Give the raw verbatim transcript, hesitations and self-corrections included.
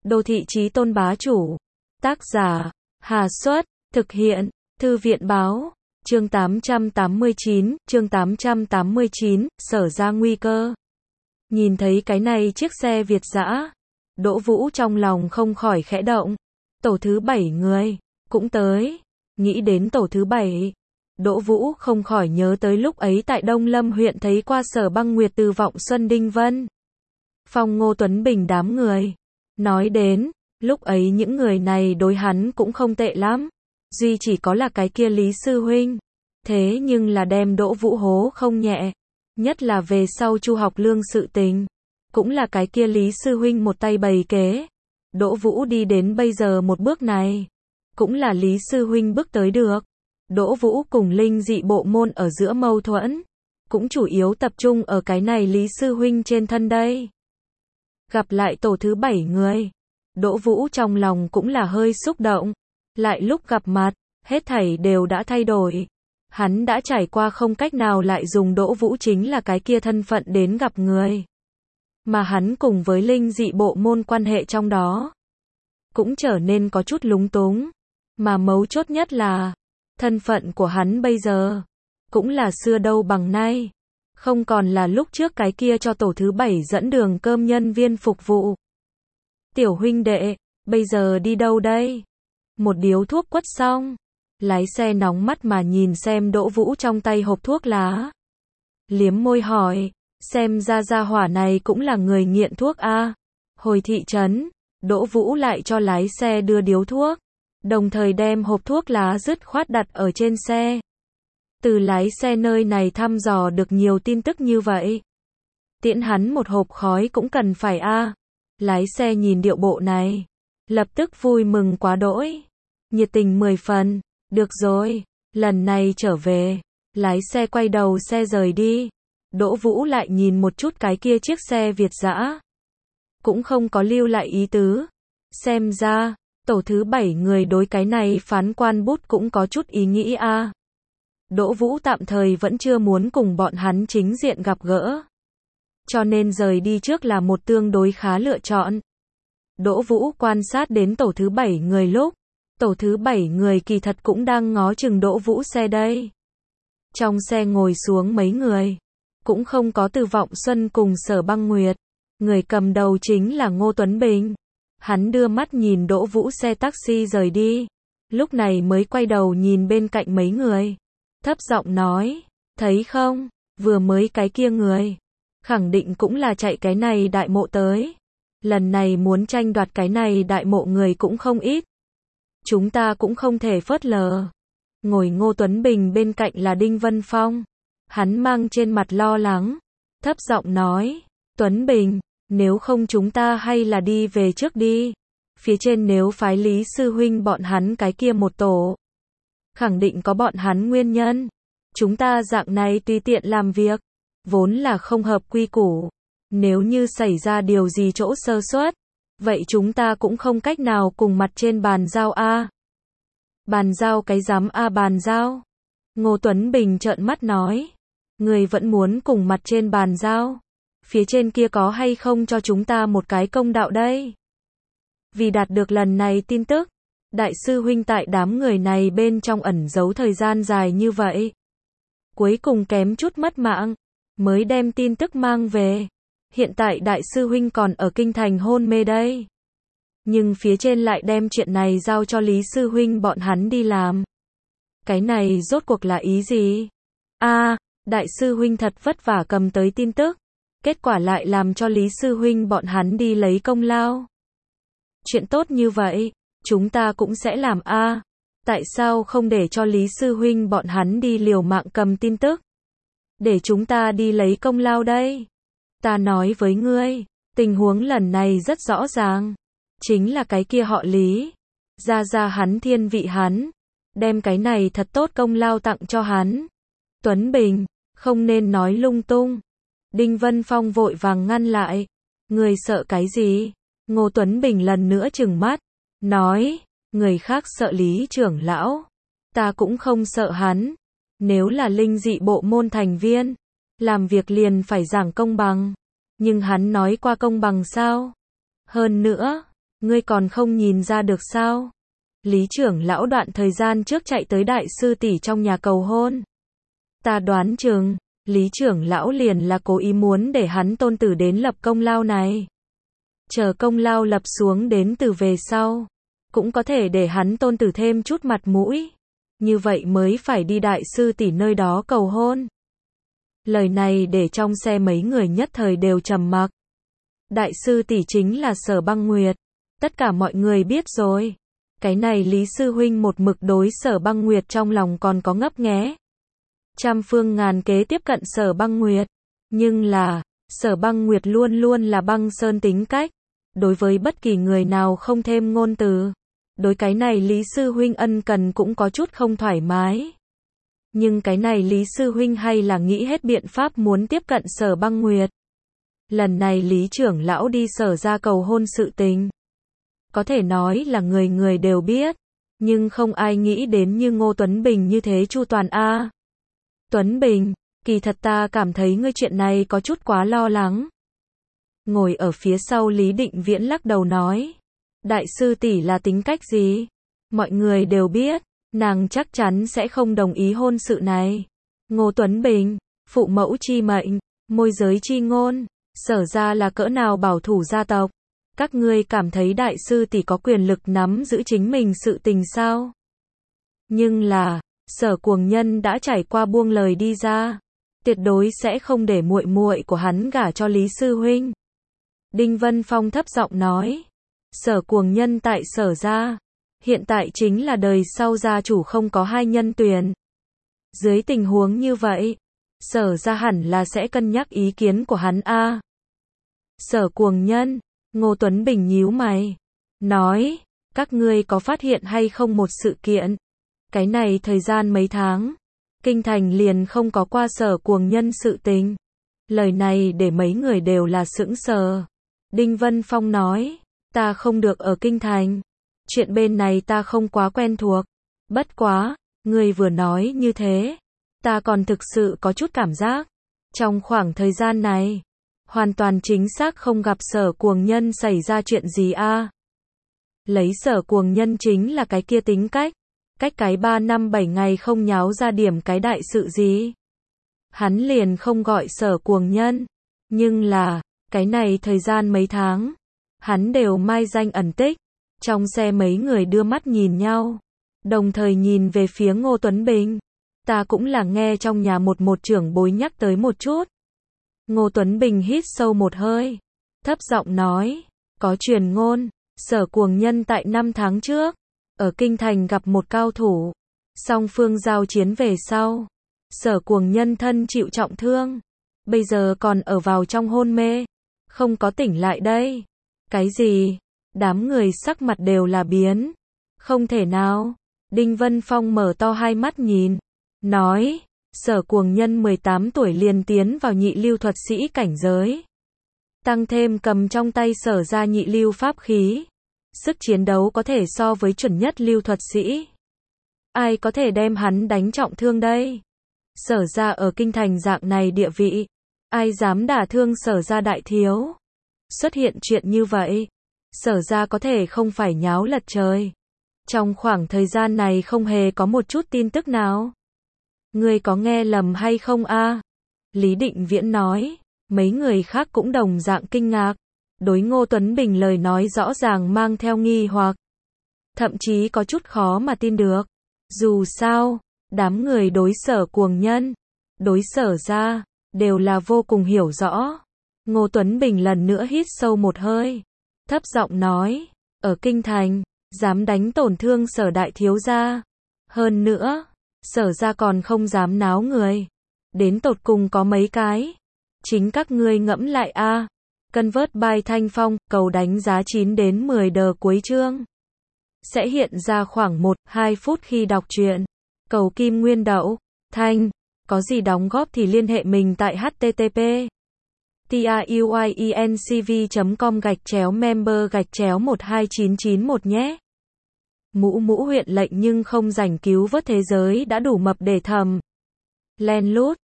Đô thị chí tôn bá chủ. Tác giả, Hà Xuất, thực hiện, Thư viện báo, chương tám trăm tám mươi chín, chương tám trăm tám mươi chín, sở ra nguy cơ. Nhìn thấy cái này chiếc xe Việt dã, Đỗ Vũ trong lòng không khỏi khẽ động. Tổ thứ bảy người, cũng tới. Nghĩ đến tổ thứ bảy, Đỗ Vũ không khỏi nhớ tới lúc ấy tại Đông Lâm huyện thấy qua Sở Băng Nguyệt từ Vọng Xuân Đinh Vân Phong Ngô Tuấn Bình đám người. Nói đến, lúc ấy những người này đối hắn cũng không tệ lắm. Duy chỉ có là cái kia Lý Sư Huynh. Thế nhưng là đem Đỗ Vũ hố không nhẹ. Nhất là về sau Chu Học Lương sự tình. Cũng là cái kia Lý Sư Huynh một tay bày kế. Đỗ Vũ đi đến bây giờ một bước này. Cũng là Lý Sư Huynh bước tới được. Đỗ Vũ cùng linh dị bộ môn ở giữa mâu thuẫn. Cũng chủ yếu tập trung ở cái này Lý Sư Huynh trên thân đây. Gặp lại tổ thứ bảy người. Đỗ Vũ trong lòng cũng là hơi xúc động. Lại lúc gặp mặt, hết thảy đều đã thay đổi. Hắn đã trải qua không cách nào lại dùng Đỗ Vũ chính là cái kia thân phận đến gặp người. Mà hắn cùng với linh dị bộ môn quan hệ trong đó cũng trở nên có chút lúng túng. Mà mấu chốt nhất là thân phận của hắn bây giờ cũng là xưa đâu bằng nay. Không còn là lúc trước cái kia cho tổ thứ bảy dẫn đường cơm nhân viên phục vụ. Tiểu huynh đệ, bây giờ đi đâu đây? Một điếu thuốc quất xong, lái xe nóng mắt mà nhìn xem Đỗ Vũ trong tay hộp thuốc lá. Liếm môi hỏi, xem ra gia hỏa này cũng là người nghiện thuốc a. Hồi thị trấn, Đỗ Vũ lại cho lái xe đưa điếu thuốc, đồng thời đem hộp thuốc lá dứt khoát đặt ở trên xe. Từ lái xe nơi này thăm dò được nhiều tin tức như vậy. Tiễn hắn một hộp khói cũng cần phải a. Lái xe nhìn điệu bộ này, lập tức vui mừng quá đỗi. Nhiệt tình mười phần, được rồi, lần này trở về. Lái xe quay đầu xe rời đi. Đỗ Vũ lại nhìn một chút cái kia chiếc xe Việt dã. Cũng không có lưu lại ý tứ. Xem ra, tổ thứ bảy người đối cái này phán quan bút cũng có chút ý nghĩ a. Đỗ Vũ tạm thời vẫn chưa muốn cùng bọn hắn chính diện gặp gỡ. Cho nên rời đi trước là một tương đối khá lựa chọn. Đỗ Vũ quan sát đến tổ thứ bảy người lúc. Tổ thứ bảy người kỳ thật cũng đang ngó chừng Đỗ Vũ xe đây. Trong xe ngồi xuống mấy người. Cũng không có Từ Vọng Xuân cùng Sở Băng Nguyệt. Người cầm đầu chính là Ngô Tuấn Bình. Hắn đưa mắt nhìn Đỗ Vũ xe taxi rời đi. Lúc này mới quay đầu nhìn bên cạnh mấy người. Thấp giọng nói, thấy không, vừa mới cái kia người. Khẳng định cũng là chạy cái này đại mộ tới. Lần này muốn tranh đoạt cái này đại mộ người cũng không ít. Chúng ta cũng không thể phớt lờ. Ngồi Ngô Tuấn Bình bên cạnh là Đinh Vân Phong. Hắn mang trên mặt lo lắng. Thấp giọng nói, Tuấn Bình, nếu không chúng ta hay là đi về trước đi. Phía trên nếu phái Lý Sư Huynh bọn hắn cái kia một tổ. Khẳng định có bọn hắn nguyên nhân. Chúng ta dạng này tùy tiện làm việc. Vốn là không hợp quy củ. Nếu như xảy ra điều gì chỗ sơ suất. Vậy chúng ta cũng không cách nào cùng mặt trên bàn giao a. Bàn giao cái dám a bàn giao. Ngô Tuấn Bình trợn mắt nói. Người vẫn muốn cùng mặt trên bàn giao. Phía trên kia có hay không cho chúng ta một cái công đạo đây? Vì đạt được lần này tin tức. Đại sư huynh tại đám người này bên trong ẩn giấu thời gian dài như vậy. Cuối cùng kém chút mất mạng. Mới đem tin tức mang về. Hiện tại đại sư huynh còn ở kinh thành hôn mê đây. Nhưng phía trên lại đem chuyện này giao cho Lý Sư Huynh bọn hắn đi làm. Cái này rốt cuộc là ý gì? A, đại sư huynh thật vất vả cầm tới tin tức. Kết quả lại làm cho Lý Sư Huynh bọn hắn đi lấy công lao. Chuyện tốt như vậy, chúng ta cũng sẽ làm a. Tại sao không để cho Lý Sư Huynh bọn hắn đi liều mạng cầm tin tức? Để chúng ta đi lấy công lao đây. Ta nói với ngươi, tình huống lần này rất rõ ràng. Chính là cái kia họ Lý. Ra ra hắn thiên vị hắn. Đem cái này thật tốt công lao tặng cho hắn. Tuấn Bình, không nên nói lung tung. Đinh Vân Phong vội vàng ngăn lại. Người sợ cái gì? Ngô Tuấn Bình lần nữa trừng mắt. Nói, người khác sợ Lý trưởng lão. Ta cũng không sợ hắn. Nếu là linh dị bộ môn thành viên. Làm việc liền phải giảng công bằng. Nhưng hắn nói qua công bằng sao? Hơn nữa, Ngươi còn không nhìn ra được sao? Lý trưởng lão đoạn thời gian trước chạy tới đại sư tỷ trong nhà cầu hôn. Ta đoán chừng, Lý trưởng lão liền là cố ý muốn để hắn tôn tử đến lập công lao này. Chờ công lao lập xuống đến từ về sau, cũng có thể để hắn tôn tử thêm chút mặt mũi. Như vậy mới phải đi đại sư tỷ nơi đó cầu hôn. Lời này để trong xe mấy người nhất thời đều trầm mặc. Đại sư tỷ chính là Sở Băng Nguyệt. Tất cả mọi người biết rồi. Cái này Lý sư huynh một mực đối Sở Băng Nguyệt trong lòng còn có ngấp nghé. Trăm phương ngàn kế tiếp cận Sở Băng Nguyệt. Nhưng là, Sở Băng Nguyệt luôn luôn là băng sơn tính cách. Đối với bất kỳ người nào không thêm ngôn từ. Đối cái này Lý sư huynh ân cần cũng có chút không thoải mái. Nhưng cái này Lý sư huynh hay là nghĩ hết biện pháp muốn tiếp cận Sở Băng Nguyệt. Lần này Lý trưởng lão đi Sở ra cầu hôn sự tình. Có thể nói là người người đều biết. Nhưng không ai nghĩ đến như Ngô Tuấn Bình như thế chu toàn a. Tuấn Bình, kỳ thật ta cảm thấy ngươi chuyện này có chút quá lo lắng. Ngồi ở phía sau Lý Định Viễn lắc đầu nói. Đại sư tỷ là tính cách gì? Mọi người đều biết, nàng chắc chắn sẽ không đồng ý hôn sự này. Ngô Tuấn Bình, phụ mẫu chi mệnh, môi giới chi ngôn, Sở ra là cỡ nào bảo thủ gia tộc. Các ngươi cảm thấy đại sư tỷ có quyền lực nắm giữ chính mình sự tình sao? Nhưng là, Sở Cuồng Nhân đã trải qua buông lời đi ra, tuyệt đối sẽ không để muội muội của hắn gả cho Lý sư huynh. Đinh Vân Phong thấp giọng nói, Sở Cuồng Nhân tại Sở ra, hiện tại chính là đời sau gia chủ không có hai nhân tuyển. Dưới tình huống như vậy, Sở ra hẳn là sẽ cân nhắc ý kiến của hắn a. Sở Cuồng Nhân, Ngô Tuấn Bình nhíu mày, nói, các ngươi có phát hiện hay không một sự kiện? Cái này thời gian mấy tháng, kinh thành liền không có qua Sở Cuồng Nhân sự tình. Lời này để mấy người đều là sững sờ. Đinh Vân Phong nói, ta không được ở kinh thành. Chuyện bên này ta không quá quen thuộc. Bất quá, ngươi vừa nói như thế, ta còn thực sự có chút cảm giác. Trong khoảng thời gian này, hoàn toàn chính xác không gặp Sở Cuồng Nhân xảy ra chuyện gì a. Lấy Sở Cuồng Nhân chính là cái kia tính cách. Cách cái ba năm bảy ngày không nháo ra điểm cái đại sự gì. Hắn liền không gọi Sở Cuồng Nhân. Nhưng là, cái này thời gian mấy tháng, hắn đều mai danh ẩn tích. Trong xe mấy người đưa mắt nhìn nhau, đồng thời nhìn về phía Ngô Tuấn Bình. Ta cũng là nghe trong nhà một một trưởng bối nhắc tới một chút. Ngô Tuấn Bình hít sâu một hơi, thấp giọng nói, có truyền ngôn, Sở Cuồng Nhân tại năm tháng trước, ở kinh thành gặp một cao thủ, song phương giao chiến về sau, Sở Cuồng Nhân thân chịu trọng thương, bây giờ còn ở vào trong hôn mê, không có tỉnh lại đây. Cái gì? Đám người sắc mặt đều là biến. Không thể nào. Đinh Vân Phong mở to hai mắt nhìn, nói, Sở Cuồng Nhân mười tám tuổi liền tiến vào nhị lưu thuật sĩ cảnh giới. Tăng thêm cầm trong tay Sở ra nhị lưu pháp khí. Sức chiến đấu có thể so với chuẩn nhất lưu thuật sĩ. Ai có thể đem hắn đánh trọng thương đây? Sở ra ở kinh thành dạng này địa vị, ai dám đả thương Sở ra đại thiếu? Xuất hiện chuyện như vậy, Sở ra có thể không phải nháo lật trời. Trong khoảng thời gian này không hề có một chút tin tức nào. Ngươi có nghe lầm hay không a? Lý Định Viễn nói, mấy người khác cũng đồng dạng kinh ngạc. Đối Ngô Tuấn Bình lời nói rõ ràng mang theo nghi hoặc. Thậm chí có chút khó mà tin được. Dù sao, đám người đối Sở Cuồng Nhân, đối Sở ra, đều là vô cùng hiểu rõ. Ngô Tuấn Bình lần nữa hít sâu một hơi, thấp giọng nói, ở kinh thành, dám đánh tổn thương Sở đại thiếu gia. Hơn nữa, Sở ra còn không dám náo người. Đến tột cùng có mấy cái. Chính các ngươi ngẫm lại a. Convert by Thanh Phong, cầu đánh giá chín đến mười đờ cuối chương. Sẽ hiện ra khoảng một đến hai phút khi đọc truyện. Cầu kim nguyên đậu. Thanh, có gì đóng góp thì liên hệ mình tại http truyencv chấm com gạch chéo member gạch chéo một hai chín chín một nhé. Mũ mũ huyện lệnh nhưng không rảnh cứu vớt thế giới đã đủ mập để thầm. Len lút.